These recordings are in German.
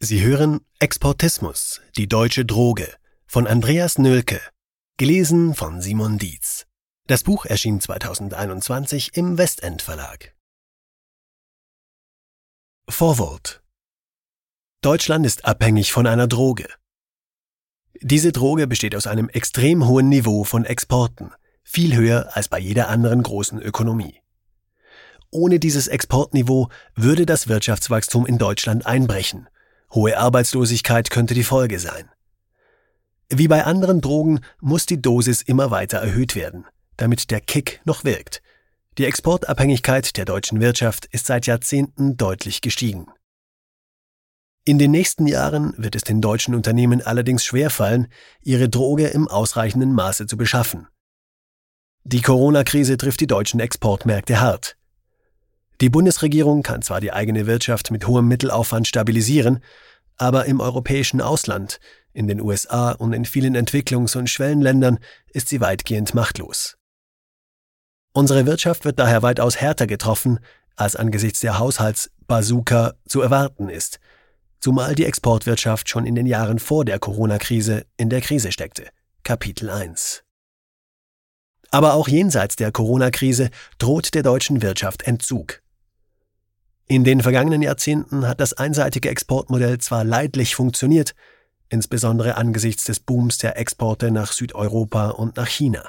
Sie hören Exportismus, die deutsche Droge von Andreas Nölke, gelesen von Simon Dietz. Das Buch erschien 2021 im Westend Verlag. Vorwort: Deutschland ist abhängig von einer Droge. Diese Droge besteht aus einem extrem hohen Niveau von Exporten, viel höher als bei jeder anderen großen Ökonomie. Ohne dieses Exportniveau würde das Wirtschaftswachstum in Deutschland einbrechen. Hohe Arbeitslosigkeit könnte die Folge sein. Wie bei anderen Drogen muss die Dosis immer weiter erhöht werden, damit der Kick noch wirkt. Die Exportabhängigkeit der deutschen Wirtschaft ist seit Jahrzehnten deutlich gestiegen. In den nächsten Jahren wird es den deutschen Unternehmen allerdings schwerfallen, ihre Droge im ausreichenden Maße zu beschaffen. Die Corona-Krise trifft die deutschen Exportmärkte hart. Die Bundesregierung kann zwar die eigene Wirtschaft mit hohem Mittelaufwand stabilisieren, aber im europäischen Ausland, in den USA und in vielen Entwicklungs- und Schwellenländern ist sie weitgehend machtlos. Unsere Wirtschaft wird daher weitaus härter getroffen, als angesichts der Haushaltsbazooka zu erwarten ist, zumal die Exportwirtschaft schon in den Jahren vor der Corona-Krise in der Krise steckte. Kapitel 1. Aber auch jenseits der Corona-Krise droht der deutschen Wirtschaft Entzug. In den vergangenen Jahrzehnten hat das einseitige Exportmodell zwar leidlich funktioniert, insbesondere angesichts des Booms der Exporte nach Südeuropa und nach China.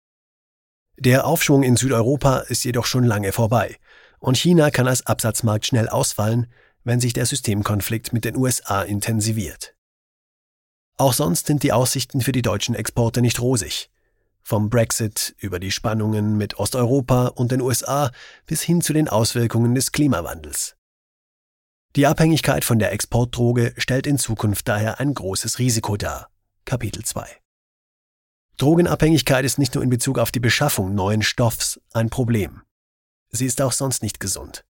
Der Aufschwung in Südeuropa ist jedoch schon lange vorbei und China kann als Absatzmarkt schnell ausfallen, wenn sich der Systemkonflikt mit den USA intensiviert. Auch sonst sind die Aussichten für die deutschen Exporte nicht rosig. Vom Brexit über die Spannungen mit Osteuropa und den USA bis hin zu den Auswirkungen des Klimawandels. Die Abhängigkeit von der Exportdroge stellt in Zukunft daher ein großes Risiko dar. Kapitel 2. Drogenabhängigkeit ist nicht nur in Bezug auf die Beschaffung neuen Stoffs ein Problem. Sie ist auch sonst nicht gesund.